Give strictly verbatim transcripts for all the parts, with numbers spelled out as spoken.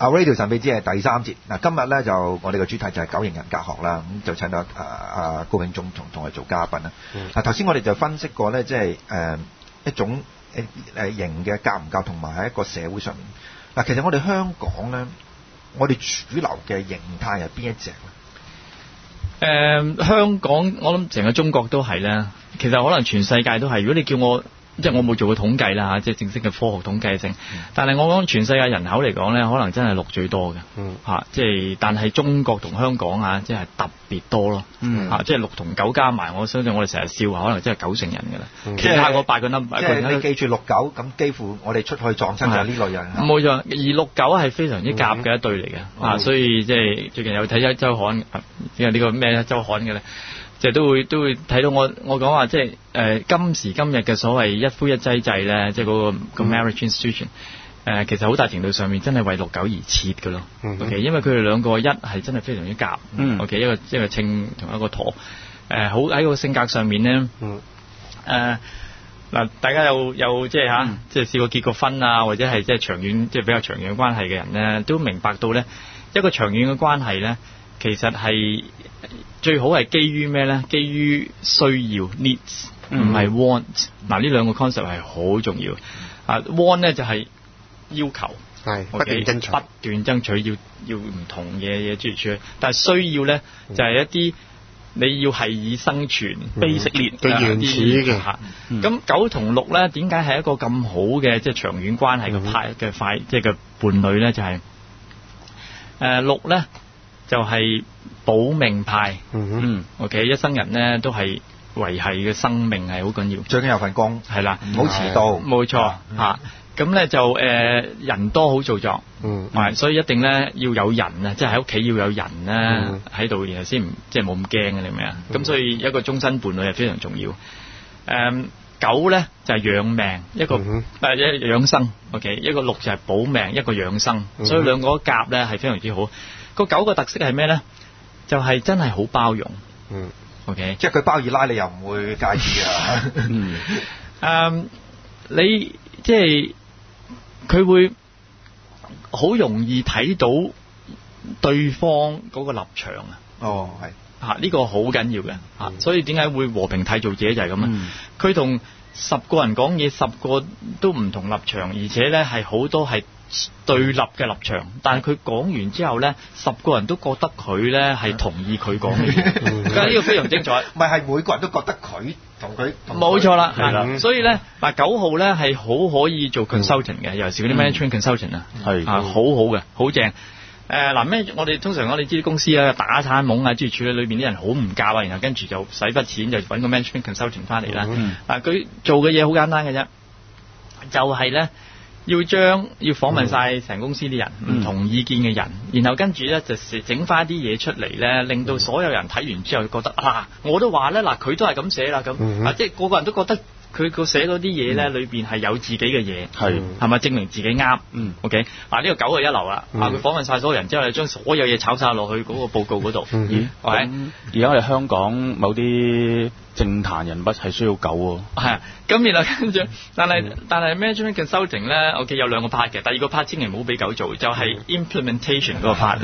啊 Radio 神秘之係第三節。嗱，今日咧就我哋嘅主題就係九型人格學啦，咁就請到啊啊高永忠同同我哋做嘉賓啦。嗱，頭先我哋就分析過咧，即係誒一種誒誒型嘅夾唔夾，同埋喺一個社會上面。嗱，其實我哋香港咧，我哋主流嘅形態係邊一隻咧？ 誒、呃，香港我諗成個中國都係啦，其實可能全世界都係。如果你叫我，即係我冇做過統計啦，即係正式嘅科學統計性。嗯、但係我講全世界人口嚟講咧，可能真係鹿最多嘅。嗯。嚇，即係但係中國同香港啊，即係特別多咯。嗯。嚇，即係鹿同狗加埋，我相信我哋成日笑話，可能真係九成人㗎啦。嗯、其他嗰八個 number。即係你記住鹿狗，咁幾乎我哋出去撞親就係呢類人。 冇錯，而鹿狗係非常之夾嘅一對嚟嘅。嗯、啊，所以即係最近有睇一週刊，因為呢個咩週刊嘅咧。即係都會都會睇到我我講話，即係誒、呃、今時今日嘅所謂一夫一妻制咧，即係嗰、那個、嗯、個 marriage institution 誒、呃，其實好大程度上面真係為鹿狗而設嘅咯。嗯、OK，因為佢哋兩個一係真係非常之夾。嗯、OK，一個一個稱同一個駝。誒、呃，好喺個性格上面咧。嗯。誒嗱、呃，大家有有即係嚇，嗯、即係試過結過婚啊，或者係即係長遠即係比較長遠關係嘅人咧，都明白到咧一個長遠嘅關係咧，其實係。最好係基於咩咧？基於需要 needs， 唔係 want。嗱，呢兩個 concept 係好重要。啊 want 咧就係要求，係不斷爭取，不斷爭取要要唔同嘢嘢諸如此類。但係需要咧就係一啲你要係以生存 basic need 嘅原始嘅。 咁狗同鹿咧點解係一個咁好嘅即係長遠關係嘅派嘅快即係嘅伴侶咧？就係誒鹿咧就係保命派，嗯 ，OK， 一生人咧都係維繫嘅生命係好緊要， 最緊有份工， 係啦， 唔好遲到， 冇錯嚇。咁咧就誒、呃、人多好做作，嗯，係，所以一定咧要有人啊，即係喺屋企要有人咧喺度，然後先唔即係冇咁驚嘅，你明唔明啊？咁、嗯、所以一個終身伴侶係非常重要。誒、呃、狗咧就係、是、養命，一個誒一養生 ，OK， 一個鹿就係保命，一個養生，所以兩個夾咧係非常之好。個狗嘅特色係咩咧？就係真係好包容，嗯 ，OK， 即係佢包二奶，你又唔會介意啊。 嗯，誒，你即係佢會好容易睇到對方嗰個立場啊。 哦，係嚇，呢個好緊要嘅嚇，嗯、所以點解會和平締造者就係咁啊？佢同、嗯、十個人講嘢，十個都唔同立場，而且咧係好多係對立嘅立場，但係佢講完之後咧，十個人都覺得佢咧係同意佢講嘅嘢，咁呢個非常精彩。 唔係係每個人都覺得佢同佢冇錯啦，係啦。所以咧嗱九號咧係好可以做 consultant 嘅，尤其是嗰啲 management consultant 啊，係啊好好嘅，好正。誒嗱咩？我哋通常我哋知啲公司啊打餐懵啊，諸如處理裏邊啲人好唔夾啊，然後跟住就使筆錢就揾個 management consultant 翻嚟啦。嗱佢做嘅嘢好簡單嘅啫，就係咧。要將要訪問晒成公司啲人，唔、嗯、同意見嘅人，然後跟住咧就整翻啲嘢出嚟咧，令到所有人睇完之後覺得啊，我都話咧嗱，佢都係咁寫啦咁，嗯、啊即係個個人都覺得佢個寫嗰啲嘢咧裏邊係有自己嘅嘢，係係咪證明自己啱？嗯 ，OK， 嗱呢個九係一流啦，嗯、啊佢訪問晒所有人之後，將所有嘢炒晒落去嗰個報告嗰度，係而家我哋香港某啲政壇人物係需要狗喎， 係啊，咁然後跟住，但係、嗯、但係 management consulting 咧 ，OK 有兩個 part 嘅，第二個 part 千祈唔好俾狗做，就係、是、implementation 嗰個 part，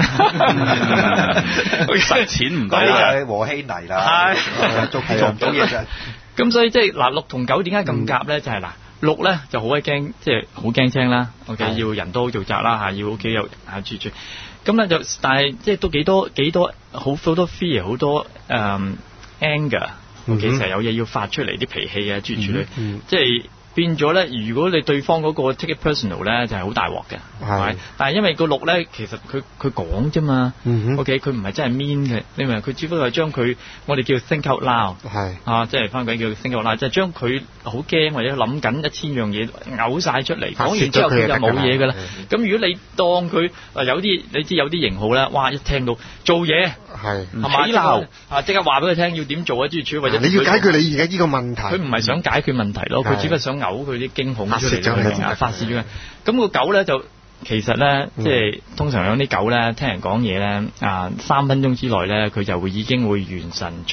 實踐唔到嘅和稀泥啦，做做唔到嘢啫。 咁所以即係嗱，鹿同狗點解咁夾咧？就係、是、嗱，鹿咧就好鬼驚，即係好驚青啦。OK，、嗯、要人多做宅啦嚇，要屋企有啊住住。咁咧就但係即係都幾多幾多好好多 fear 好多誒、um, anger。其實有嘢要發出嚟，啲脾氣啊，諸如此類，嗯、即係變咗咧。如果你對方嗰個 take it personal 咧，就係好大鑊嘅，係咪？但係因為個鹿咧，其實佢佢講啫嘛，OK，佢唔係真係 mean 嘅，你明？佢只不過係將佢我哋叫 think out loud，係啊，即係翻譯叫 think out loud，即係將佢好驚或者諗緊一千樣嘢嘔晒出嚟，講完之後佢就冇嘢㗎啦。咁如果你當佢啊有啲你知有啲型號咧，哇！一聽到做嘢。係，係嘛？起鬧啊！即刻話俾佢聽要點做啊！諸如此類，或者你要解決你而家呢個問題。 佢唔係想解決問題咯，佢只不過想嘔佢啲驚恐出嚟，發泄咗。咁個狗咧就其實咧，即係通常有啲狗咧，聽人講嘢咧，啊三分鐘之內咧，佢就會已經會元神出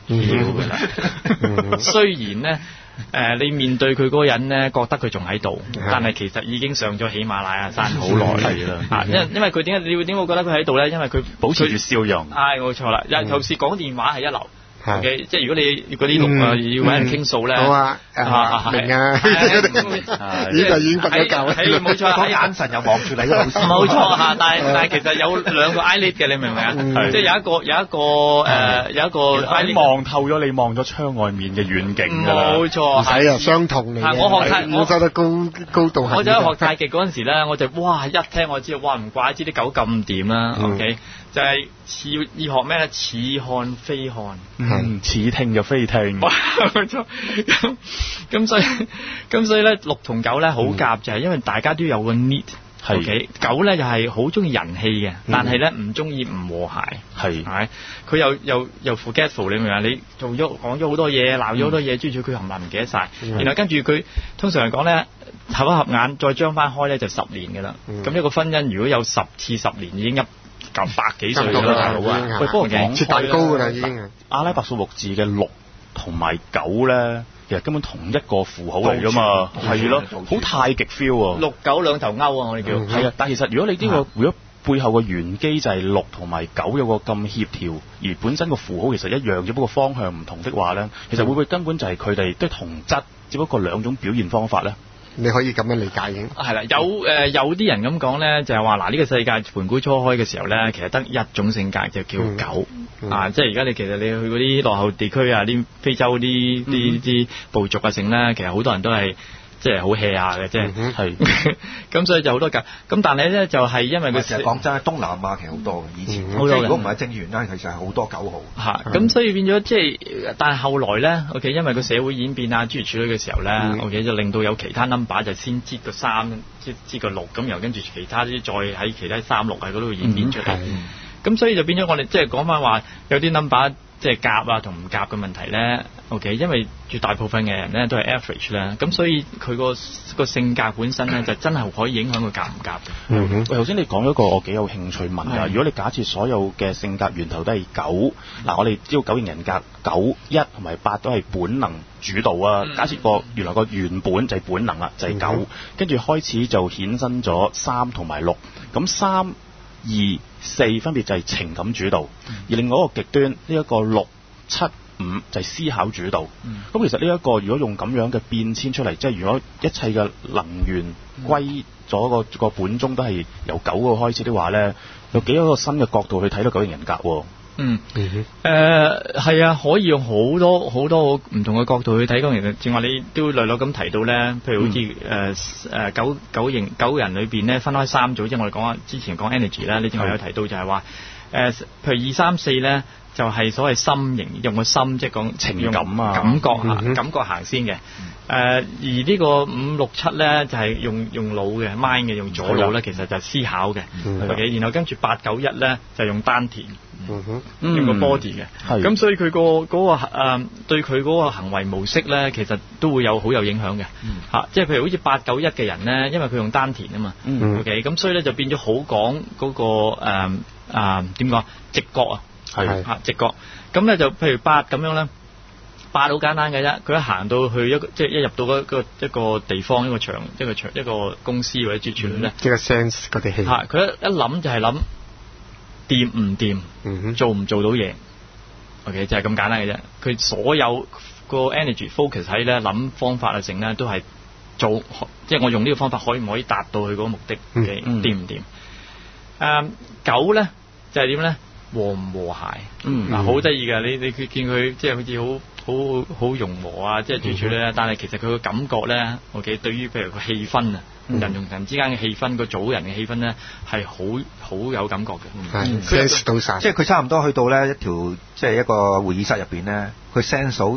翹㗎啦。 嗯雖然咧。誒、呃，你面對佢嗰個人咧，覺得佢仲喺度，但係其實已經上咗喜馬拉雅山好耐啦。啊，因為因為佢點解你會點會覺得佢喺度咧？因為佢保持住笑容。 係冇錯啦，有尤其是講電話係一流。 係， 即係如果你嗰啲錄啊要揾人傾訴咧， 好啊，明啊，呢個已經瞓咗覺啦。 係冇錯， 個眼神又望住你， 冇錯嚇。但係但係其實有兩個 eyelid 嘅，你明唔明啊？即係有一個有一個誒有一個 eyelid 望透咗你望咗窗外面嘅遠景㗎啦。 冇錯， 係啊，相同嚟嘅。 我學太我走得高高度。 我就喺學太極嗰陣時咧，我就哇一聽我知道，哇唔怪之啲狗咁掂啦。OK，就係似要學咩咧？似看非看。 嗯，似聽就非聽， 冇錯。咁咁所以咁所以咧，六同九咧好夾，就係因為大家都有個 need。係，okay? 狗咧就係好中意人氣嘅，但係咧唔中意唔和諧。係，係佢又又又 forgetful，你明唔明啊？你做咗講咗好多嘢，鬧咗好多嘢，追住佢冚唪唥唔記得晒。然後跟住佢通常嚟講咧，合一合眼再張翻開咧就十年㗎啦。咁一個婚姻如果有十次十年，已經一九百幾歲㗎啦，大佬啊！ 喂，不過講切大高㗎啦，已經。 阿拉伯數目字嘅六同埋九咧，其實根本同一個符號嚟㗎嘛，係咯，好太極 feel 啊！ 六九兩頭勾啊，我哋叫係啊。但係其實如果你呢個如果背後嘅玄機就係六同埋九有個咁協調，而本身個符號其實一樣，只不過方向唔同的話咧，其實會唔會根本就係佢哋都同質，只不過兩種表現方法咧？ 你可以咁樣理解嘅。 係啦，有誒、呃、有啲人咁講咧，就係話嗱，呢個世界盤古初開嘅時候咧，其實得一種性格就叫狗、嗯嗯、啊，即係而家你其實你去嗰啲落後地區啊，啲非洲啲啲啲部族啊，成咧，其實好多人都係。即係好 hea 下嘅，即係係咁，所以就好多狗。咁但係咧，就係、是、因為佢成日講真，東南亞其實好多嘅，以前好、嗯、多。如果唔係正源啦，其實係好多狗號。嚇、嗯，咁所以變咗即係，但係後來咧 ，OK， 因為個社會演變啊，諸如此類嘅時候咧、嗯、，OK 就令到有其他 number 就先擠個三，擠擠個六，咁然後跟住其他啲再喺其他三六喺嗰度演變出嚟。咁、嗯、所以就變咗我哋即係講翻話有啲 number。即係夾啊同唔夾嘅問題咧 ，OK， 因為絕大部分嘅人咧都係 average 咧，咁所以佢個個性格本身咧就真係可以影響佢夾唔夾嘅。 嗯哼，喂，頭先你講咗個我幾有興趣問㗎，如果你假設所有嘅性格源頭都係九，嗱我哋知道九型人格九一同埋八都係本能主導啊，嗯、假設個原來個原本就係本能啦，就係九，跟住開始就衍生咗三同埋六，咁三。二四分別就係情感主導，嗯、而另外一個極端呢一、這個六七五就係思考主導。咁、嗯、其實呢、這、一個如果用咁樣嘅變遷出嚟，即係如果一切嘅能源歸咗個個本宗都係由九個開始的話咧，有幾多個新嘅角度去睇到九型人格喎？ 嗯，誒、呃、係啊，可以用好多好多唔同嘅角度去睇九型人格。正話你都略略咁提到咧，譬如好似誒誒九九型九人裏邊咧分開三組，即係我哋講之前講 energy 啦，你正話有提到就係話誒，譬如二三四咧就係、是、所謂心型，用個心即係講情感啊，感覺啊，嗯、感覺行先嘅。誒、呃、而呢個五六七咧就係、是、用用腦嘅 mind 嘅，用左腦咧其實就係思考嘅。OK，然後跟住八九一咧就用丹田。嗯哼，用個 body 嘅，咁、嗯、所以佢、個嗰個誒、呃、對佢嗰個行為模式咧，其實都會有好有影響嘅，嚇、嗯啊，即係譬如好似八九一嘅人咧，因為佢用丹田啊嘛、嗯、，OK，咁所以咧就變咗好講嗰個誒誒點講直覺啊，係嚇直覺，咁咧就譬如八咁樣咧，八好簡單嘅啫，佢一行到去一個即係一入到嗰個一個地方一個場一個場一個公司或者住處咧， 即係 sense 嗰啲氣， 嚇佢一一諗就係諗。掂唔掂？嗯、做唔做到嘢 ？OK，就係咁簡單嘅啫。佢所有個 energy focus 喺咧諗方法啊，成咧都係做，即係我用呢個方法可唔可以達到佢嗰個目的？掂唔掂？誒九咧就係點咧？和唔和諧？嗯，嗱好得意㗎，你你佢見佢即係好似好好好融和啊，即係住處咧，但係其實佢個感覺咧 ，OK， 對於譬如個氣氛啊。嗯、人同人之間嘅氣氛，個組人嘅氣氛咧，係好好有感覺嘅。 係 sense 到晒， 即係佢差唔多去到咧一條，即係一個會議室入邊咧，佢 sense 到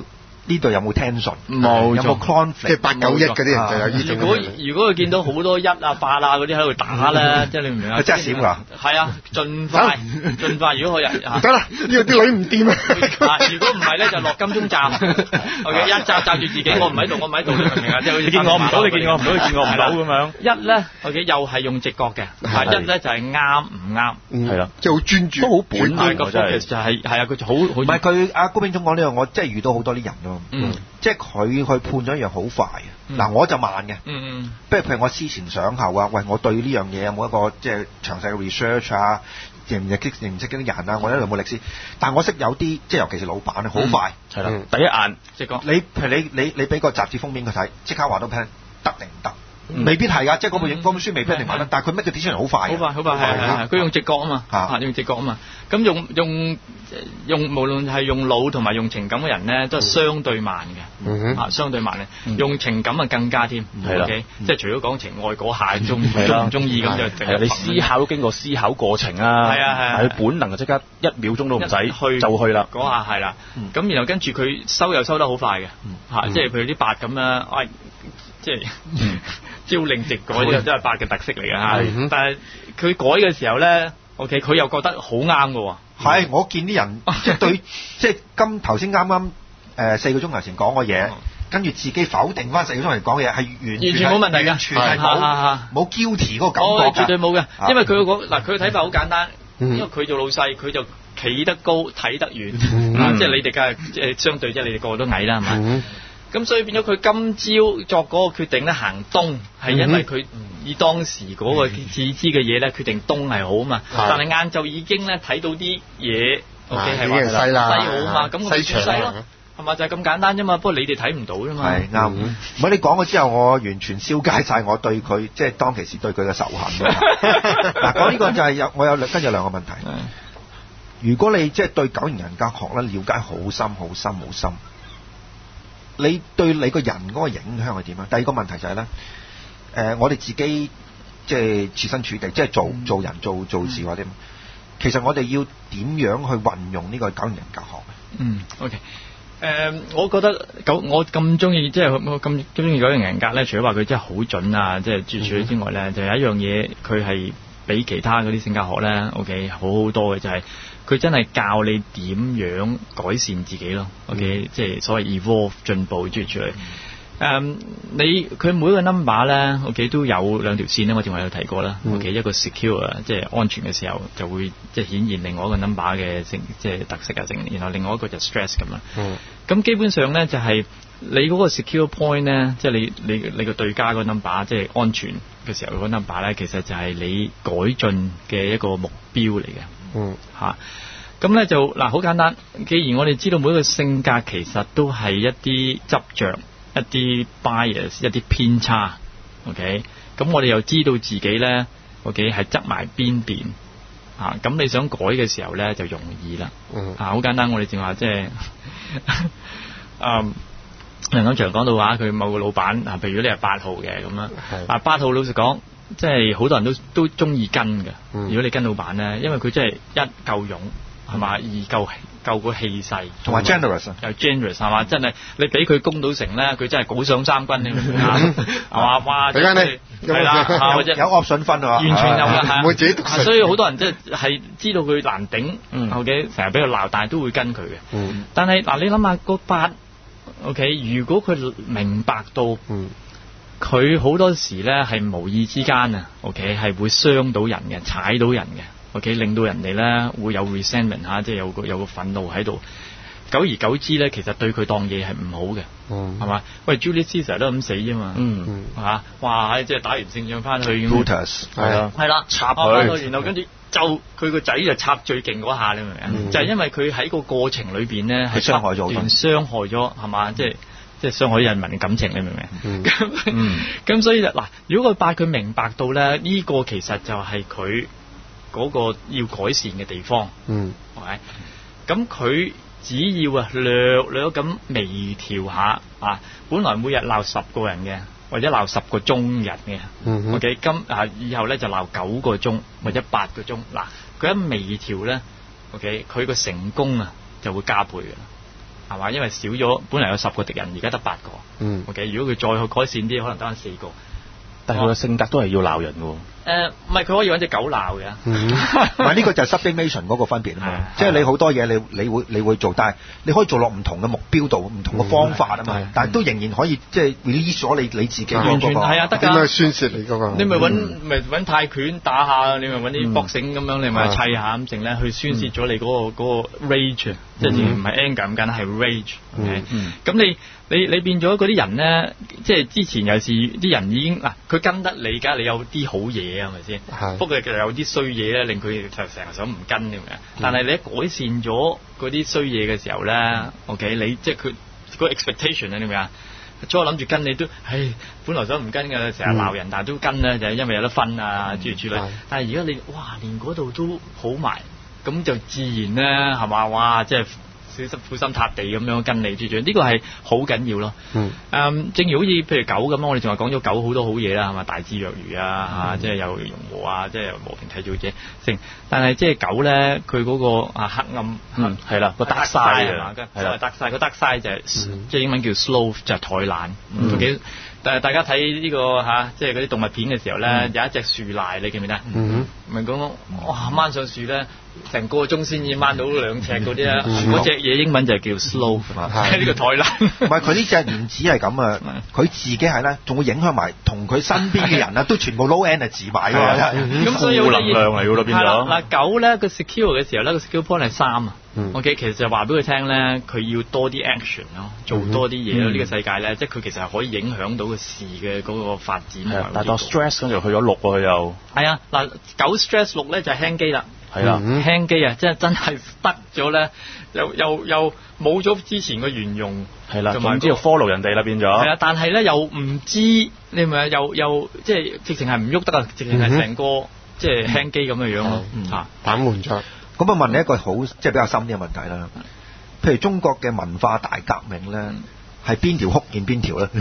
呢度有冇 tension？ 冇有冇 conflict？ 即係八九億嗰啲人就有呢種。 如果如果佢見到好多一啊八啊嗰啲喺度打咧，即係你明唔明啊？ 真係閃㗎！ 係啊，盡快盡快！如果可以得啦，呢個啲女唔掂啊！ 如果唔係咧，就落金鐘站。OK， 一紮紮住自己，我唔喺度，我唔喺度，你明唔明啊？即係好似你見我唔到，你見我唔到，你見我唔到咁樣。 一咧 OK 又係用直覺嘅，一咧就係啱唔啱， 係啦， 即係好專注， 都好本能個 focus 就係係啊，佢就好好。 唔係佢阿高秉忠講呢樣，我真係遇到好多啲人咯。 嗯， 即係佢去判咗一樣好快嘅。嗱，我就慢嘅。 嗯嗯。 不如譬如我思前想後啊，喂，我對呢樣嘢有冇一個即係詳細嘅 research 啊？認唔認識認唔識啲人啊？我一路冇歷史，但我識有啲即係尤其是老闆咧，好快係啦，第一眼即係講你譬如你你你俾個雜誌封面佢睇，即刻話到 plan 得定唔得？未必係㗎，即係嗰本嗰本書未必一定買得，但係佢 make 個 decision 好快， 好快好快係係係，佢用直覺啊嘛，嚇用直覺啊嘛，咁用用用無論係用腦同埋用情感嘅人咧，都係相對慢嘅，嚇相對慢嘅，用情感啊更加添，係啦，即係除咗講情愛嗰下中中唔中意咁就係你思考都經過思考過程啊，係啊係啊，佢本能就即刻一秒鐘都唔使去就去啦， 嗰下係啦，咁然後跟住佢收又收得好快嘅，嚇即係譬如啲八咁啦，唉即係。朝令夕改呢個都係八嘅特色嚟嘅嚇，但係佢改嘅時候咧 ，OK， 佢又覺得好啱嘅喎。 係，我見啲人即係對，即係今頭先啱啱誒四個鐘頭前講嘅嘢，跟住自己否定翻四個鐘頭前講嘅嘢，係完完全冇問題嘅， 完全係冇冇 guilty 嗰個感覺㗎。 絕對冇嘅，因為佢個嗱佢嘅睇法好簡單，因為佢做老細，佢就企得高睇得遠，即係你哋梗係即係相對即係你哋個個都矮啦，係咪？咁所以變咗佢今朝作嗰個決定咧，行東係因為佢以當時嗰個自知嘅嘢咧，決定東係好啊嘛。但係晏晝已經咧睇到啲嘢，OK 係話西啦，西好啊嘛，咁佢選西咯，係嘛就係咁簡單啫嘛。不過你哋睇唔到啫嘛。係啱。 唔係你講咗之後，我完全消解晒我對佢即係當其時對佢嘅仇恨。嗱，講呢個就係有我有跟住兩個問題。如果你即係對九型人格學咧了解好深、好深、好深。你對你個人嗰個影響係點啊？第二個問題就係、是、咧，誒、呃，我哋自己即係設身處地，即係做做人做做事或者，其實我哋要點樣去運用呢個九型人格學咧？ 嗯 ，OK，誒、呃，我覺得九我咁中意，即係我咁中意九型人格咧，除咗話佢真係好準啊，即係諸如此類之外咧，嗯、就有一樣嘢佢係比其他嗰啲性格學咧 ，OK，好好多嘅就係、是。佢真係教你點樣改善自己咯 ，OK，、嗯、即係所謂 evolve 進步諸如此類。誒、um，你佢每一個 number 咧 ，OK 都有兩條線咧，我正話有提過啦。嗯、OK，一個 secure 即係安全嘅時候就會即係顯現另外一個 number 嘅性即係特色啊，性，然後另外一個就 stress 咁啦。咁、嗯、基本上咧就係、是、你嗰個 secure point 咧，即係你你你個對家個 number， 即係安全嘅時候嗰個 number 咧，其實就係你改進嘅一個目標嚟嘅。嗯，吓，咁咧就嗱，好簡單。既然我哋知道每一個性格其實都係一啲執着、一啲 bias、一啲偏差，OK，咁我哋又知道自己咧 ，OK 係執埋邊邊，啊，咁你想改嘅時候咧就容易啦。嗯，啊，好簡單，我哋正話即係，嗯，梁錦祥講到話佢某個老闆啊，譬如你係八號嘅咁樣，啊，八號老實講。即係好多人都都中意跟嘅，嗯、如果你跟老闆咧，因為佢真係一夠勇係嘛，二夠夠個氣勢， 同埋 generous 又 generous 係嘛，真係你俾佢攻到成咧，佢真係鼓上三軍，你明唔明啊？係嘛，哇！ 俾間你係啦， 有 option 分啊， 完全有㗎， 唔會自己獨食。 所以好多人即係係知道佢難頂，OK，成日俾佢鬧，但係都會跟佢嘅。嗯、但係嗱，你諗下個八 ，OK， 如果佢明白到。嗯佢好多時咧係無意之間啊 ，OK 係會傷到人嘅，踩到人嘅 ，OK 令到人哋咧會有 resentment 嚇，即係有個有個憤怒喺度。久而久之咧，其實對佢當嘢係唔好嘅，係嘛、嗯？喂 ，Julius Caesar 都咁死啫嘛，嗯嚇，哇！即係打完勝仗翻去 Brutus 係啊， 係啦，插佢，然後跟住就佢個仔就插最勁嗰下，你明唔明啊？嗯、就係因為佢喺個過程裏邊咧係傷害咗， 傷害咗係嘛？即係。即係傷害人民嘅感情，你明唔明？咁咁、嗯、所以就嗱，如果個八佢明白到咧，呢、這個其實就係佢嗰個要改善嘅地方，嗯，係咪？咁佢只要啊略略咁微調下啊，本來每日鬧十個人嘅，或者鬧十個鐘人嘅、嗯、，OK， 今啊以後咧就鬧九個鐘或者八個鐘，嗱，佢一微調咧 ，OK， 佢個成功啊就會加倍嘅。 係嘛？因為少咗，本嚟有十個敵人，而家得八個。 嗯。 OK，如果佢再去改善啲，可能得翻四個。 但係佢嘅性格都係要鬧人喎。 誒唔係，佢可以揾隻狗鬧嘅。 唔係呢個就係 sublimation 嗰個分別啊嘛。即係你好多嘢你你會你會做，但係你可以做落唔同嘅目標度，唔同嘅方法啊嘛。但係都仍然可以即係 release 咗你你自己完全係啊，得㗎。 點樣宣泄你嗰個？ 你咪揾咪揾泰拳打下，你咪揾啲搏繩咁樣，你咪砌下咁剩咧，去宣泄咗你嗰個嗰個 rage，即係唔係 anger 咁簡單，係 rage。咁你你你變咗嗰啲人咧，即係之前有時啲人已經嗱，佢跟得你，梗係你有啲好嘢啊，係咪先？不過其實有啲衰嘢咧，令佢就成日想唔跟咁嘅。但係你一改善咗嗰啲衰嘢嘅時候咧、嗯、，OK， 你即係佢個 expectation 啊，你明唔明啊？初諗住跟你都，唉，本來想唔跟嘅，成日鬧人，嗯、但係都跟咧，就係因為有得分啊，諸如此類。但係而家你哇，連嗰度都好埋，咁就自然咧，係嘛？哇，即係小心苦心塌地咁樣跟你住住，呢個係好緊要咯。嗯。Um, 正如好似譬如狗咁，我哋仲係講咗狗好多好嘢啦，係嘛？大智若愚啊，嚇、嗯，即係有融和啊，即係和平締造者成。但係即係狗咧，佢嗰個啊黑暗，嗯，係啦，個 dark side 係嘛？係啦 dark side 個 dark side 就係即係英文叫 sloth，就係怠懶。嗯。幾但係大家睇呢、這個嚇、啊，即係嗰啲動物片嘅時候咧，嗯、有一隻樹賴，你記唔記得？嗯。咪講哇，掹上樹咧，成個鐘先至掹到兩尺嗰啲啊！嗰隻嘢英文就係叫 sloth， 係呢個怠懶。 唔係佢呢隻唔止係咁啊，佢自己係咧，仲會影響埋同佢身邊嘅人啊，都全部 low energy 埋㗎。 咁所以負能量嚟㗎咯，變咗。係啦，嗱狗咧個 secure 嘅時候咧，個 secure point 係三啊。OK， 其實就話俾佢聽咧，佢要多啲 action 咯，做多啲嘢咯。呢、嗯、個世界咧，即係佢其實係可以影響到個事嘅嗰個發展。係啊， 但係當 stress 跟住去咗六喎，佢又係啊，嗱狗 stress 六咧就係輕機啦。 係啦， 輕機啊，即係真係得咗咧，又又又冇咗之前嘅圓融。 係啦，總之要 follow 人哋啦，變咗。係啊，但係咧又唔知你係咪又又即係直情係唔喐得啊，直情係成個、嗯、即係輕機咁嘅樣咯嚇， 板門咗。咁啊問你一個好即係比較深啲嘅問題啦，譬如中國嘅文化大革命咧，係邊條哭見邊條咧？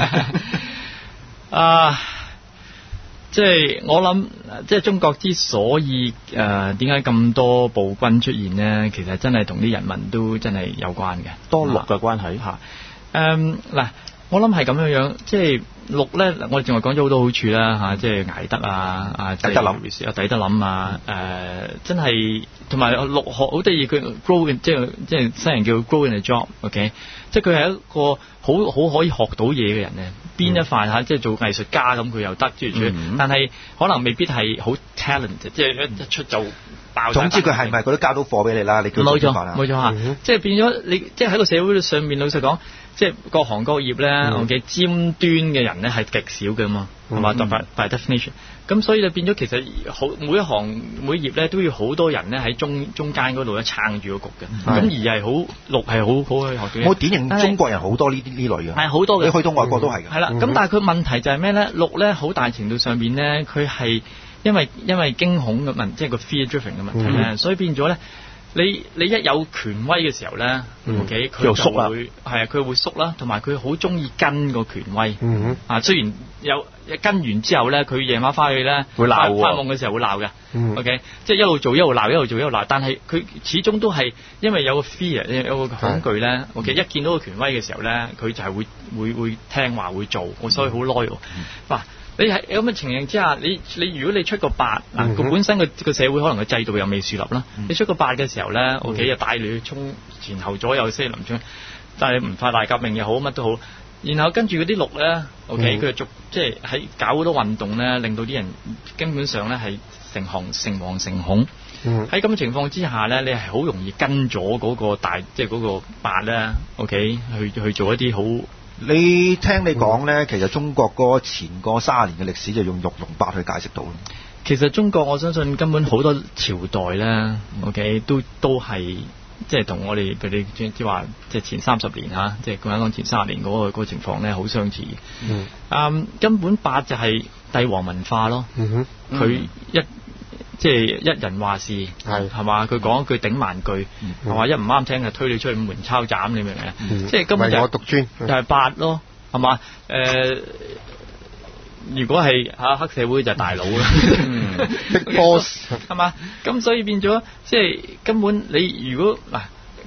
啊，即係我諗，即係中國之所以誒點解咁多暴君出現咧，其實真係同啲人民都真係有關嘅， 多六嘅關係嚇。 誒嗱，我諗係咁樣樣，即係。六咧，我哋仲係講咗好多好處啦嚇，即係捱得啊，啊抵得諗，啊抵得諗啊，誒真係同埋六學好得意，佢 grow in 即係即係新人叫 grow in a job，OK， 即係佢係一個好好可以學到嘢嘅人咧，邊一範嚇，即係做藝術家咁佢又得，諸如此類，但係可能未必係好 talented，即係一一出就爆。總之佢係咪佢都交到貨俾你啦？你叫冇錯冇錯嚇，即係變咗你即係喺個社會上面，老實講。即係各行各業咧，我嘅、嗯、尖端嘅人咧係極少嘅嘛，係嘛、嗯？by by definition，咁所以就變咗其實好每一行每一業咧都要好多人咧喺中中間嗰度咧撐住個局嘅，咁、嗯、而係好六係好好去學嘅。我典型中國人好多呢啲呢類嘅，係好多嘅。你去到外國都係嘅。係啦、嗯，咁但係佢問題就係咩咧？六咧好大程度上邊咧，佢係因為因為驚恐嘅問，即係個 fear driven 嘅問題咧，嗯、所以變咗咧。你你一有權威嘅時候咧、嗯、，OK， 佢就會係啊，佢會縮啦，同埋佢好中意跟個權威。嗯、啊，雖然有跟完之後咧，佢夜晚翻去咧會鬧喎，發夢嘅時候會鬧嘅。嗯、OK，即係一路做一路鬧，一路做一路鬧，但係佢始終都係因為有個 fear，有個恐懼咧。嗯、OK，一見到個權威嘅時候咧，佢就係會會會聽話會做，所以好 loyal。嗱、嗯。啊你喺咁嘅情形之下，你你如果你出個八嗱，佢、嗯、本身個個社會可能個制度又未樹立啦，嗯、你出個八嘅時候咧，O K 就帶你去衝前後左右西林村，但係文化大革命又好乜都好，然後跟住嗰啲六咧，O K 佢就逐即係喺搞好多運動咧，令到啲人根本上咧係誠惶誠惶誠恐。喺咁嘅情況之下咧，你係好容易跟咗嗰個大即係嗰個八咧 ，O K 去去做一啲好。你聽你講咧，其實中國嗰前個三十年嘅歷史就用六同八去解釋到。其實中國我相信根本好多朝代咧 ，OK 都都係即係同我哋佢哋即係話即係前三十年嚇，即係講講前三十年嗰、嗰個嗰個情況咧，好相似。嗯。嗯，根本八就係帝王文化咯。嗯哼。佢一即係一人話事，係係嘛？佢講一句頂萬句，係嘛？一唔啱聽就推你出去門抄斬，你明唔明啊？即係根本就我獨尊，就係八咯，係嘛？誒，如果係嚇黑社會就係大佬啦，Big Boss 係嘛？咁所以變咗即係根本你如果嗱，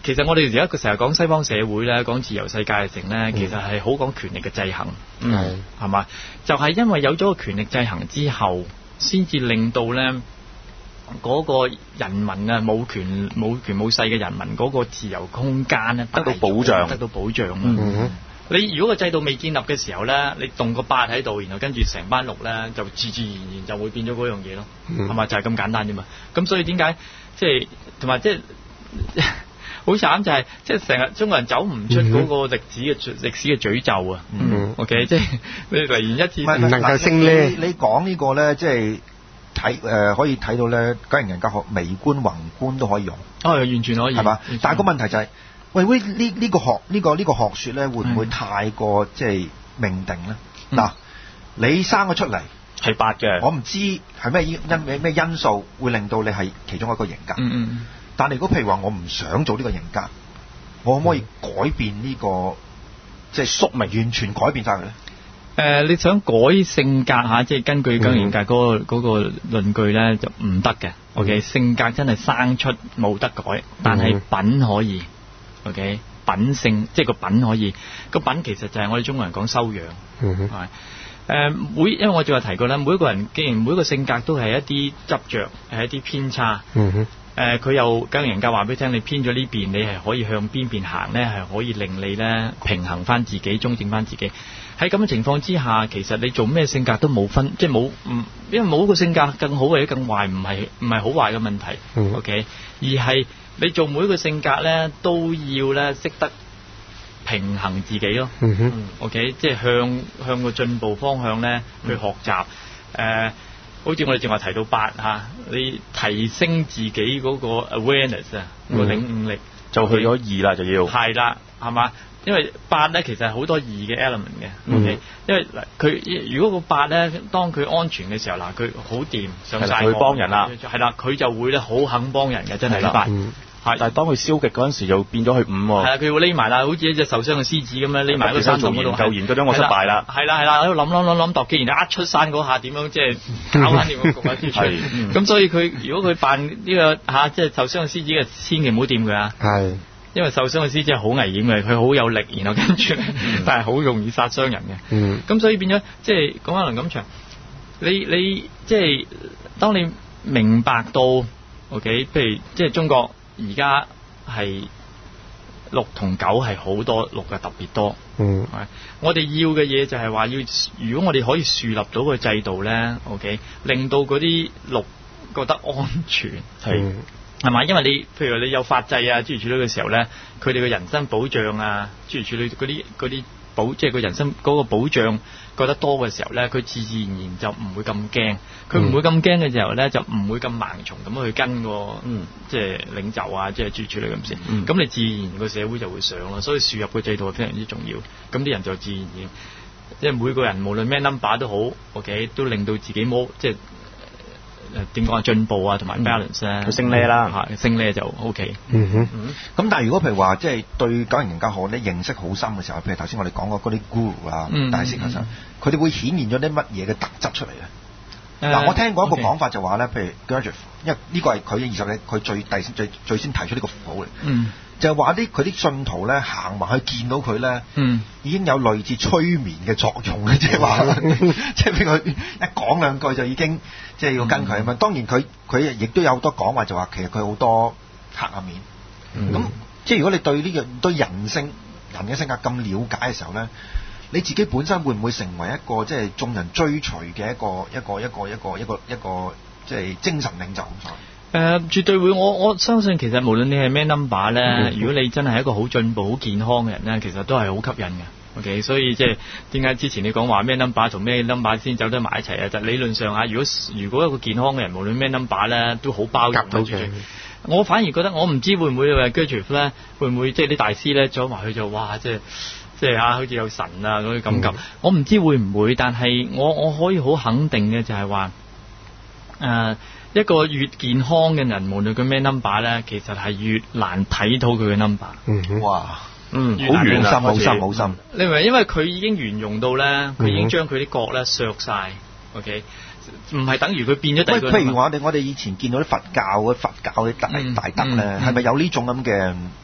其實我哋而家成日講西方社會咧，講自由世界嘅成咧，其實係好講權力嘅制衡， 嗯， 係嘛？就係、是、因為有咗個權力制衡之後，先至令到咧嗰、那個人民啊冇權冇權冇勢嘅人民嗰個自由空間咧得到保障， 得到保障。 嗯， 你如果個制度未建立嘅時候咧，你動個八喺度，然後跟住成班鹿咧，就自自然然就會變咗嗰樣嘢咯，係嘛、嗯？就係、是、咁簡單啫嘛。咁所以點解即係同埋即係好慘就係即係成日中國人走唔出嗰個歷史嘅歷史嘅詛咒啊。嗯 OK， 即係你突然一次唔能夠升咧。 你講呢個咧，即係睇誒可以睇到咧，九型人格學微觀宏觀都可以用。 哦，完全可以， 係嘛？但係個問題就係、是。喂喂，呢、這、呢個學呢、這個呢、這個學說咧，會唔會太過即係命定咧？嗱、嗯，你生咗出嚟係八嘅， 我唔知係咩因咩咩因素會令到你係其中一個型格。 嗯嗯。 但係如果譬如話我唔想做呢個型格，我可唔可以改變呢、這個即係宿命，完全改變晒佢咧？誒、 呃，你想改性格嚇，即係根據九型人格嗰、那個嗰、嗯、個論據咧，就唔得嘅。OK，、嗯、性格真係生出冇得改，但係品可以。OK， 品性即係個品可以，個品其實就係我哋中國人講修養，係、嗯呃、每因為我仲有提過咧，每一個人既然每一個性格都係一啲執着，係一啲偏差，誒佢、嗯呃、又九型人格話俾你聽，你偏咗呢邊，你係可以向邊邊行咧，係可以令你咧平衡翻自己，中正翻自己。喺咁嘅情況之下，其實你做咩性格都冇分，即係冇唔，因為冇個性格更好或者更壞，唔係唔係好壞嘅問題、嗯、OK， 而係你做每一個性格咧都要咧識得平衡自己咯、嗯哼嗯、OK， 即係向向個進步方向咧去學習誒、嗯呃，好似我哋正話提到八嚇，你提升自己嗰個 awareness 啊、嗯，個領悟力就去咗二啦，就要係啦，係嘛？因為八咧其實係好多二嘅 element 嘅、嗯、，OK， 因為嗱佢如果個八咧，當佢安全嘅時候嗱，佢好掂上晒去幫人啦， 係啦，佢就會咧好肯幫人嘅，真係八。 嗯但係當佢消極嗰陣時，就變咗去五喎。係啦，佢會匿埋啦，好似一隻受傷嘅獅子咁樣匿埋喺個山洞嗰度。 研究研究咗我失敗啦。係啦係啦，喺度諗諗諗諗度，既然一出山嗰下點樣即係搞翻掂個局啊？係。咁所以佢如果佢扮呢、呢個嚇即係受傷嘅獅子嘅，千祈唔好掂佢啊。係。因為受傷嘅獅子係好危險嘅，佢好有力，然後跟住咧，但係好容易殺傷人嘅。嗯。咁所以變咗即係講翻梁錦祥，你你即係當你明白到 OK， 譬如即係中國。而家係六同九係好多六嘅特別多，嗯，我哋要嘅嘢就係話要，如果我哋可以樹立到個制度咧 ，OK， 令到嗰啲六覺得安全，係係嘛？因為你譬如你有法制啊諸如此類嘅時候咧，佢哋嘅人身保障啊諸如此類嗰啲嗰啲保，即係個人身嗰個保障覺得多嘅時候咧，佢自自然然就唔會咁驚。佢唔會咁驚嘅時候咧，就唔會咁盲從咁去跟個，嗯，即係領袖啊，即係諸如此類咁先。咁、嗯、你自然個社會就會上咯。所以樹入個制度係非常之重要。咁啲人就自然然，即係每個人無論咩 number 都好 ，OK， 都令到自己摸，即係誒點講啊，進步啊，同埋 balance 咧、嗯， 升呢啦， 嚇升呢就 OK。 嗯哼。咁、嗯、但係如果譬如話，即係對九型人格學咧認識好深嘅時候，譬如頭先我哋講過嗰啲 guru 啊、嗯、大師其實，佢哋會顯現咗啲乜嘢嘅特質出嚟咧？嗱、uh, ，我聽過一個講法就話咧，譬如 Gurdjieff， 因為呢個係佢二十嘅，佢最第最最先提出呢個符號嚟，嗯，就係話啲佢啲信徒咧行埋去見到佢咧，嗯，已經有類似催眠嘅作用嘅，即係話，即係俾佢一講兩句就已經即係、就是、要跟佢啊嘛。當然佢佢亦都有好多講話，就話其實佢好多黑暗面，咁、嗯、即係如果你對呢、這個對人性人嘅性格咁了解嘅時候咧。你自己本身會唔會成為一個即係眾人追隨嘅一個一個一個一個一個一個即係精神領袖？誒、 呃，絕對會。我我相信其實無論你係咩 number 咧、嗯，如果你真係一個好進步、好健康嘅人咧，其實都係好吸引嘅。OK，所以即係點解之前你講話咩 number 同咩 number 先走得埋一齊啊？就理論上啊，如果如果一個健康嘅人，無論咩 number 咧，都好包容嘅。我反而覺得我唔知會唔會話 Gurdjieff 咧，會唔會即係啲大師咧走埋去就哇即係。即係啊，好似有神啊嗰啲感覺，嗯、我唔知會唔會，但係我我可以好肯定嘅就係話，誒、呃、一個越健康嘅人，無論佢咩 number 咧，其實係越難睇到佢嘅 number。嗯，哇，嗯，好遠啊， 好深好深。 你明唔明？因為佢已經圓融到咧，佢已經將佢啲角咧削晒。OK，唔係等於佢變咗第二個。 譬如我哋我哋以前見到啲佛教嘅佛教啲大、嗯、大德咧，係、嗯、咪有呢種咁嘅？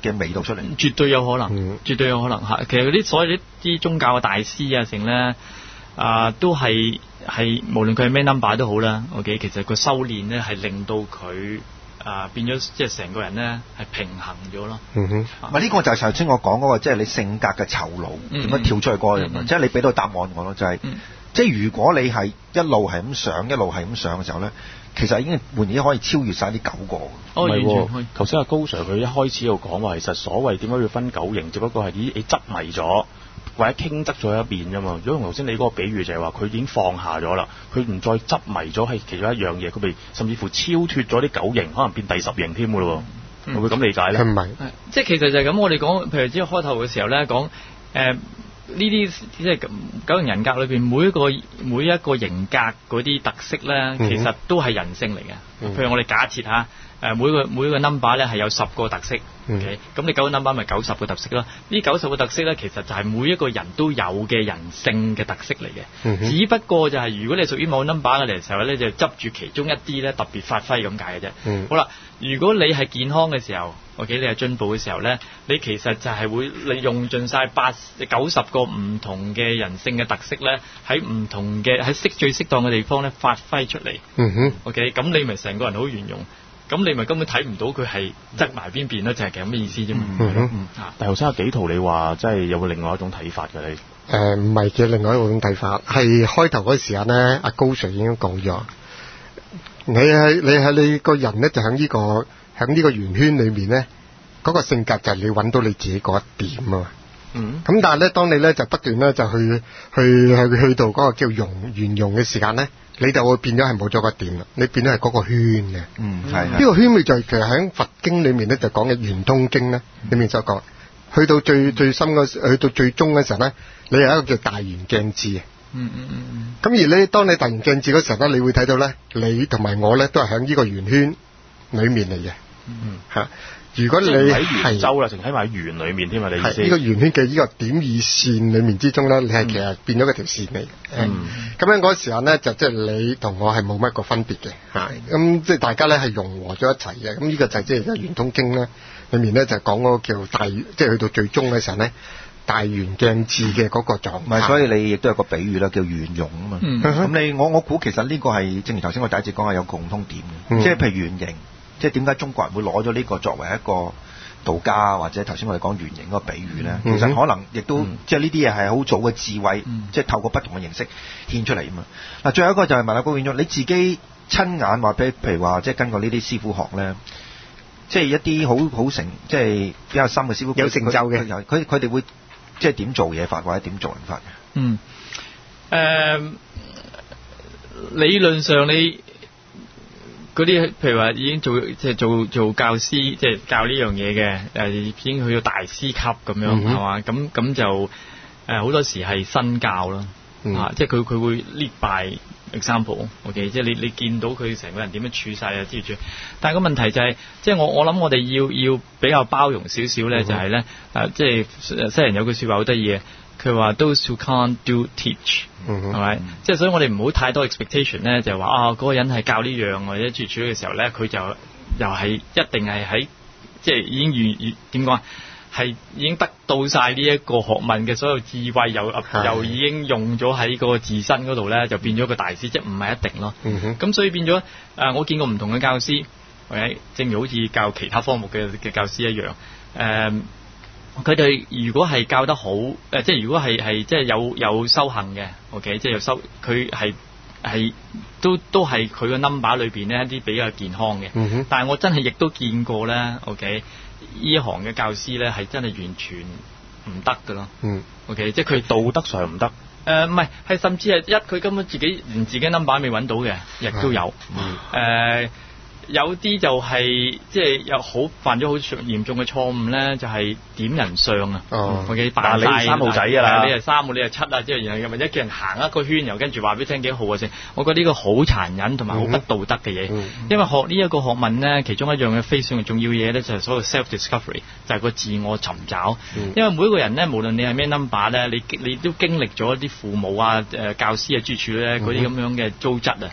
嘅味道出嚟？ 絕對有可能， 嗯、 絕對有可能嚇。其實嗰啲所有啲啲宗教嘅大師啊，成咧啊，都係係無論佢係咩 number 都好啦。OK，其實個修練咧係令到佢啊變咗即係成個人咧係平衡咗咯。 嗯哼， 咪呢、啊、個就係頭先我講嗰個，即係你性格嘅酬勞點樣跳出去嗰個樣，即係你俾到答案我咯，就係、是嗯、即係如果你係一路係咁上，一路係咁上嘅時候咧。其實已經換已經可以超越晒啲九個。 唔係喎，頭先阿高 Sir 佢一開始就講話，其實所謂點解要分九型，只不過係咦你執迷咗，或者傾側咗一邊啫嘛。如果頭先你嗰個比喻就係話，佢已經放下咗啦，佢唔再執迷咗係其中一樣嘢，佢咪甚至乎超脫咗啲九型，可能變第十型添㗎咯喎。會唔會咁理解咧？ 唔係， 即係其實就係咁。我哋講，譬如之後開頭嘅時候咧，講誒。呢啲即係九型人格裏邊每一個每一個型格嗰啲特色咧，其實都係人性嚟嘅。嗯、譬如我哋假設下，誒每個每個 number 咧係有十個特色， 嗯、 OK，咁你九個 number 咪九十個特色咯。呢九十個特色咧，其實就係每一個人都有嘅人性嘅特色嚟嘅。嗯、只不過就係如果你屬於某 number 嘅嚟嘅時候咧，就執住其中一啲咧特別發揮咁解嘅啫。嗯、好啦，如果你係健康嘅時候。OK，你係進步嘅時候咧，你其實就係會你用盡晒八九十個唔同嘅人性嘅特色咧，喺唔同嘅喺適最適當嘅地方咧發揮出嚟。 嗯哼。 OK，咁你咪成個人好圓融，咁你咪根本睇唔到佢係側埋邊邊咯，就係咁嘅意思啫嘛。 嗯哼。 嗯。 但係頭先阿紀陶你話，即係有冇另外一種睇法嘅你？ 誒唔係嘅，另外一種睇法係開頭嗰時間咧，阿高 Sir 已經講咗，你係你係你個人咧就喺呢個。喺呢個圓圈裏面咧，嗰、那個性格就係你揾到你自己嗰一點啊嘛。嗯。咁但係咧，當你咧就不斷咧就去去去去到嗰個叫融圓融嘅時間咧，你就會變咗係冇咗個點啦。你變咗係嗰個圈嘅。嗯，係。呢個圈咪就係其實喺佛經裏面咧就講嘅圓通經咧裏面所講，去到最最深嘅去到最終嘅時候咧，你有一個叫大圓鏡智。嗯嗯嗯嗯。咁而你當你大圓鏡智嗰時候咧，你會睇到咧，你同埋我咧都係喺呢個圓圈裏面嚟嘅。嗯吓，如果你喺圓周啦，淨喺埋圓裏面添啊！你意思呢個圓圈嘅呢個點與線裏面之中咧，你係其實變咗嗰條線嚟。嗯，咁樣嗰時間咧，就即係你同我係冇乜個分別嘅吓。咁即係大家咧係融合咗一齊嘅。咁呢個就係即係而家圓通經咧裏面咧就講嗰個叫大，即係去到最終嘅時候咧，大圓鏡智嘅嗰個狀態。唔係， 所以你亦都有個比喻啦，叫圓融啊嘛。咁、嗯、你我我估其實呢個係正如頭先我第一節講係有共通點嘅，嗯、即係譬如圓形。即係點解中國人會攞咗呢個作為一個道家或者頭先我哋講圓形嗰個比喻咧？嗯、其實可能亦都、嗯、即係呢啲嘢係好早嘅智慧，嗯、即係透過不同嘅形式獻出嚟啊嘛。嗱，最後一個就係問下高院長，你自己親眼話俾，譬如話即係跟過呢啲師傅學咧，即係一啲好好成即係比較深嘅師傅有成就嘅，佢佢哋會即係點做嘢法或者點做人法嘅？嗯， 誒、呃，理論上你。嗰啲譬如話已經做即係做做教師，即係教呢樣嘢嘅，誒已經去到大師級咁樣係嘛？咁咁、嗯、就誒好、呃、多時係身教咯，嗯、啊，即係佢佢會 lead by example，OK，、okay? 即係你你見到佢成個人點樣處世啊之類。但係個問題就係、是，即係我我諗我哋要要比較包容少少咧，就係咧誒，即係西人有句説話好得意嘅。佢話 those who can't do teach，係咪？即係所以我哋唔好太多 expectation 咧，就係話啊嗰個人係教呢樣或者住處嘅時候咧，佢就又係一定係喺即係已經完點講啊？係已經得到晒呢一個學問嘅所有智慧，又又已經用咗喺個自身嗰度咧，就變咗個大師，即係唔係一定咯。咁、嗯、所以變咗誒、呃，我見過唔同嘅教師，或者正如好似教其他科目嘅嘅教師一樣，誒、呃。佢哋如果係教得好，誒、呃，即係如果係係即係有有修行嘅 ，OK， 即係有修，佢係係都都係佢個 number 裏邊呢一啲比較健康嘅。嗯、哼但係我真係亦都見過咧 ，OK，呢一行嘅教師咧係真係完全唔得㗎咯。嗯、OK，即係佢道德上唔得。誒唔係，係甚至係一佢根本自己連自己 number 未揾到嘅，亦都有。誒、嗯。呃有啲就係、是、即係有好犯咗好嚴重嘅錯誤咧，就係、是、點人相啊！哦，我記扮晒你三號仔㗎啦，你係三號，你係七啊，即係然後或者叫人行一個圈，又跟住話俾你聽幾號啊先。我覺得呢個好殘忍同埋好不道德嘅嘢，嗯、因為學呢一個學問咧，其中一樣嘅非常重要嘅嘢咧，就係所謂 self discovery，就係個自我尋找。嗯、因為每一個人咧，無論你係咩 number 咧，你你都經歷咗啲父母啊、誒、呃、教師啊、諸處咧嗰啲咁樣嘅糟質啊。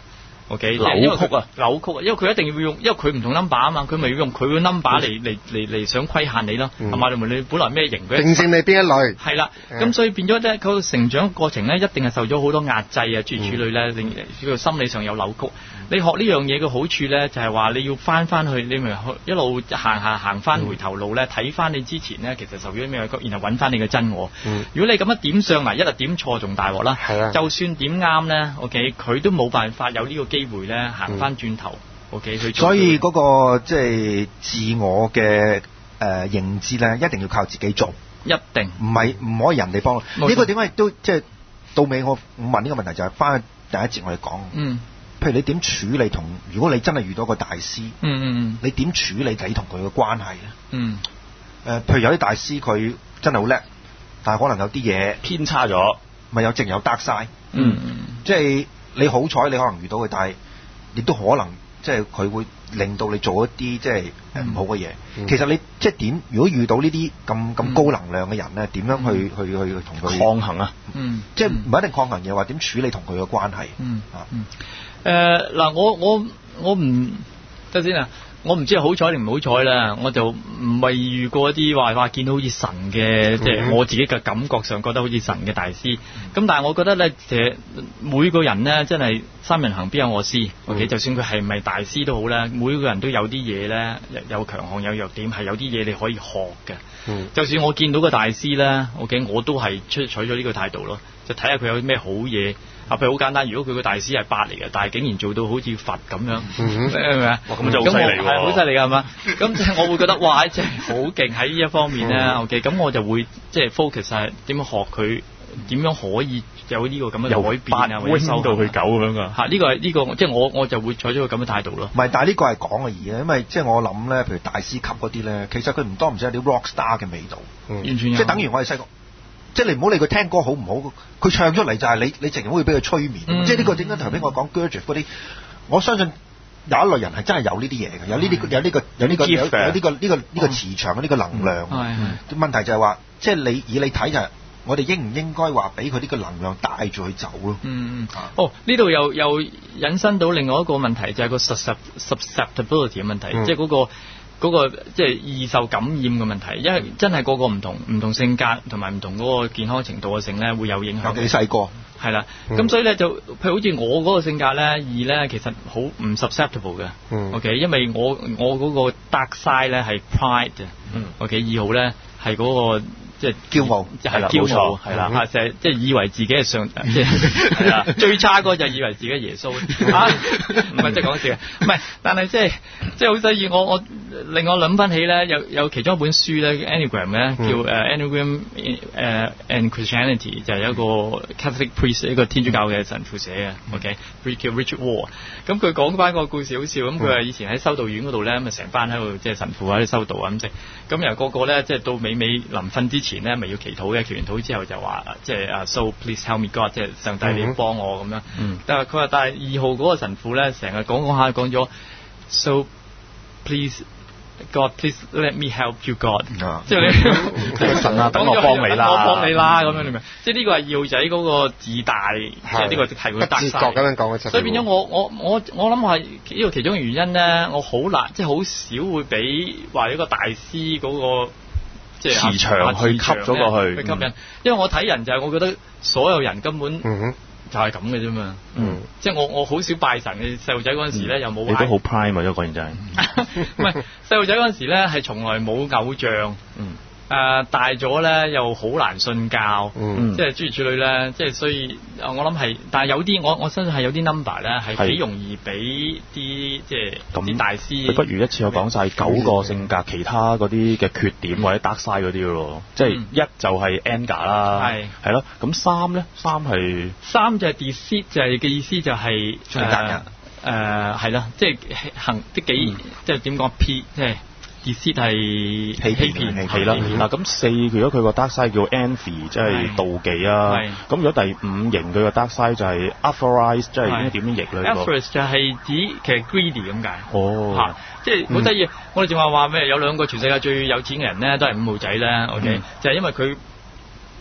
OK， 扭曲啊， 扭曲啊，因為佢一定要用，因為佢唔同 number 啊嘛，佢咪要用佢個 number 嚟嚟嚟嚟想規限你咯，係嘛？你你本來咩型嘅？ 定性你邊一類？ 係啦，咁所以變咗咧，佢個成長過程咧，一定係受咗好多壓制啊，諸如此類咧，令叫做心理上有扭曲。你學呢樣嘢嘅好處咧，就係話你要翻翻去，你咪一路行下行翻回頭路咧，睇翻你之前咧，其實受咗咩曲，然後揾翻你嘅真我。如果你咁樣點上嚟，一日點錯仲大鑊啦。係啊，就算點啱咧 ，OK，佢都冇辦法有呢個機會咧，行翻轉頭 ，OK 去做。 所以嗰個即係自我嘅誒認知咧，一定要靠自己做， 一定唔係唔可以人哋幫。呢個點解亦都即係到尾我問呢個問題就係翻去第一節我哋講。嗯。譬如你點處理同，如果你真係遇到個大師，嗯嗯嗯，你點處理你同佢嘅關係咧？嗯。誒，譬如有啲大師佢真係好叻，但係可能有啲嘢偏差咗， 咪有正有得晒。 嗯。 即係你好彩，你可能遇到佢，但係亦都可能即係佢會令到你做一啲即係誒唔好嘅嘢。嗯、其實你即係點？如果遇到呢啲咁咁高能量嘅人咧，點樣去、嗯、去去去同佢抗衡啊？ 嗯，即係唔係一定抗衡嘅話，點處理同佢嘅關係？嗯啊嗯。 誒嗱、呃，我我我唔得先啊！我唔知係好彩定唔好彩啦，我就唔係遇過一啲話話見到好似神嘅，即係、mm hmm. 我自己嘅感覺上覺得好似神嘅大師。咁、mm hmm. 但係我覺得咧，其實每個人咧真係三人行必有我師。O K，、mm hmm. 就算佢係唔係大師都好咧，每個人都有啲嘢咧，有強項有弱點，係有啲嘢你可以學嘅。Mm hmm. 就算我見到個大師咧，O K，我都係出取咗呢個態度咯，就睇下佢有啲咩好嘢。啊，譬如好簡單，如果佢個大師係八嚟嘅，但係竟然做到好似佛咁樣，係咪啊？ 咁就好犀利喎！ 係好犀利㗎，係嘛？咁即係我會覺得哇，真係好勁喺呢一方面咧。OK，咁我就會即係 focus 係點樣學佢，點樣可以有呢個咁嘅改變啊，或者收到去九咁樣㗎。 嚇，呢個係呢個，即係我我就會採取個咁嘅態度咯。 唔係，但係呢個係講嘅嘢，因為即係我諗咧，譬如大師級嗰啲咧，其實佢唔多唔少有啲 rock star 嘅味道， 完全有， 即係等於我哋細個。即係你唔好理佢聽歌好唔好，佢唱出嚟就係你，你淨係會俾佢催眠。嗯、即係呢個點解頭先我講 Gurdjieff 嗰啲，我相信有一類人係真係有呢啲嘢嘅，有呢啲有呢個有呢個有呢個呢個呢個磁場嘅呢個能量。嗯、問題就係話，即係你以你睇就係，我哋應唔應該話俾佢呢個能量帶住佢走咯？嗯嗯。 哦，呢度又又引申到另外一個問題，就係、是、個 susceptibility 嘅問題，嗯、即係嗰、那個。嗰個即係易受感染嘅問題，因為真係個個唔同，唔同性格同埋唔同嗰個健康程度嘅性咧，會有影響。 尤其細個係啦，咁、嗯、所以咧就譬如好似我嗰個性格咧，二咧其實好唔 susceptible 嘅。嗯、OK，因為我我嗰個 dark side 咧係 pride 嘅。嗯、OK，二號咧係嗰個。即係驕傲，係驕傲，係啦，嚇，就係即係以為自己係上，即係係啦，最差嗰就以為自己係耶穌，嚇，唔係即係講笑，唔係，但係即係即係好得意，我我令我諗翻起咧，有有其中一本書咧 ，Enneagram 咧，叫誒 Enneagram 誒 and Christianity，就係一個 Catholic priest 一個天主教嘅神父寫嘅 ，OK，叫 Richard Wall，咁佢講翻個故事好笑，咁佢話以前喺修道院嗰度咧，咁啊成班喺度即係神父喺度修道啊咁即係，咁然後個個咧即係到尾尾臨瞓之前。前咧咪要祈禱嘅，祈完禱之後就話即係啊 ，so please help me God，即係上帝你幫我咁樣。嗯、但係佢話，但係二號嗰個神父咧，成日講講下講咗 ，so please God please let me help you God，嗯、即係你神啊，等我幫你啦， 我幫你啦咁樣，你明？即係呢個係二號仔嗰個自大，即係呢個係佢得自覺咁樣講嘅。 所以變咗我我我我諗係呢個其中嘅原因咧，我好難即係好少會俾話一個大師嗰、嗰個。即係磁場去吸咗過去， 去吸引。嗯、因為我睇人就係我覺得所有人根本就係咁嘅啫嘛。嗯，即係我我好少拜神嘅細路仔嗰陣時咧，嗯、又冇。你都好 prime 啊！一個人真係。 唔係細路仔嗰陣時咧，係從來冇偶像。嗯。誒、呃、大咗咧又好難信教，嗯、即係諸如此類咧，即係所以我諗係，但係有啲我我相信係有啲 number 咧係幾容易俾啲即係啲大師。 你不如一次我講晒九個性格，其他嗰啲嘅缺點或者 dark side 嗰啲咯，即係一就係 anger 啦，係係咯，咁三咧三係三就係 deceit 就係嘅意思就係誒誒係啦，即係行啲幾即係點講 P 即係。deceit 係欺騙係啦，嗱咁四如果佢個 dark side 叫 envy， 即係妒忌啊。咁如果第五型佢個 dark side 就係 avarice， 即係應該點樣譯咧？ avarice 就係指其實 greedy 咁解。 哦， 嚇，即係好得意。我哋仲話話咩？有兩個全世界最有錢嘅人咧，都係五號仔咧。OK，就係因為佢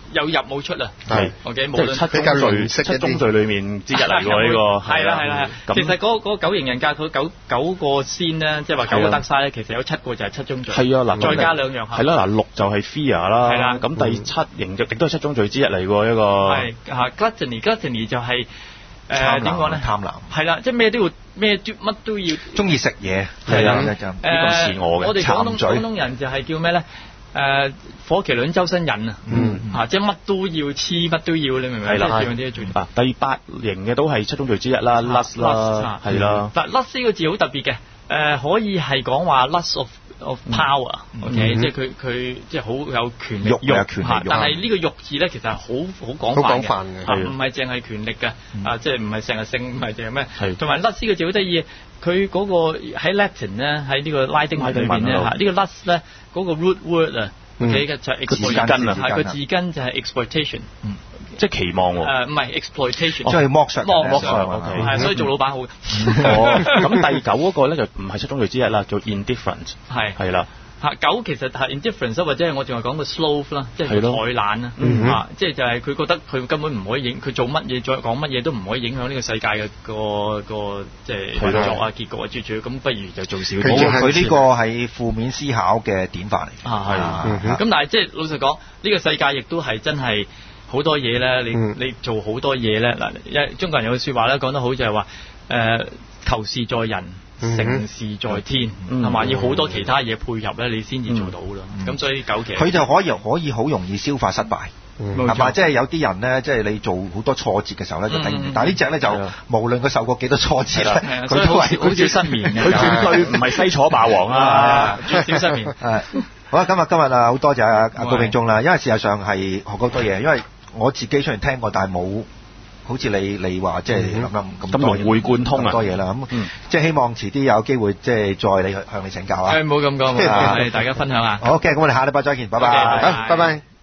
有入冇出啊。 係 OK， 無論即係七宗罪，七宗罪裡面之一嚟喎呢個。 係啦係啦，其實嗰嗰九型人格佢九九個先咧，即係話九個得晒咧，其實有七個就係七宗罪。 係啊，嗱， 再加兩樣係啦，嗱六就係 fear 啦。 係啦， 咁第七型就亦都係七宗罪之一嚟喎一個。 係嚇 gluttony，gluttony 就係誒點講咧？ 貪婪係啦，即係咩都要咩都乜都要。 中意食嘢係啦， 誒呢個是我嘅。 我哋廣東饞嘴廣東人就係叫咩咧？誒火麒麟周身癮啊！ 嗯嚇，即係乜都要黐，乜都要，你明唔明？ 係啦， 即係叫啲做。 啊，第八型嘅都係七宗罪之一啦 ，lust 啦，係啦。 但 lust 呢個字好特別嘅，誒可以係講話 lust of of power，OK，即係佢佢即係好有權力欲有權力嚇， 欲但係呢個欲字咧其實係好好廣好泛廣泛嘅嚇係唔係淨係權力嘅，啊即係唔係成日性，唔係淨係咩係， 同埋 lust 呢個字好得意，佢嗰個喺 Latin 咧喺呢個拉丁文裏邊咧嚇，呢個 lust 咧嗰個 root word 啊，OK 嘅就係個字根 exploitation， 啊係個字根就係 exploitation。 即係期望喎。 誒唔係 exploitation， 即係剝削剝剝削削 ，OK 係所以做老闆好。 哦，咁第九嗰個咧就唔係七宗罪之一啦，叫 indifferent。 係係啦。 嚇九其實係 indifference 或者係我仲係講個 sloth 啦，即係係咯怠懶啦， 嗯啊，即係就係佢覺得佢根本唔可以影，佢做乜嘢再講乜嘢都唔可以影響呢個世界嘅個個即係運作啊、結局啊、諸諸，咁不如就做少佢啲。 佢呢個係負面思考嘅典範嚟。 啊係啊咁但係即係老實講，呢個世界亦都係真係好多嘢咧，你嗯你做好多嘢咧嗱，因中國人有句説話咧講得好就係話誒求事在人。 嗯成事在天， 嗯係嘛？要好多其他嘢配合咧，你先至做到咯。咁、所以九其實佢就可以可以好容易消化失敗， 嗯冇錯係嘛？即係有啲人咧，即係你做好多挫折嘅時候咧，就頂唔住嗯。 但係呢只咧就係啊無論佢受過幾多挫折咧， 係啊所以佢都係好少好少失眠嘅。 佢絕對唔係西楚霸王啊！ 係啊絕少失眠。 誒，好啦，今日今日啊，好多謝阿阿喂高永忠啦，因為事實上係學好多嘢，因為我自己雖然聽過，但係冇。好似你你話即係咁樣咁多咁融會貫通啊咁多嘢啦，咁、 嗯即係希望遲啲有機會即係再你向你請教啊。 誒冇咁講，冇咁講係大家分享下。 好嘅，咁我哋下禮拜再見，拜拜。 OK，拜拜好，拜拜。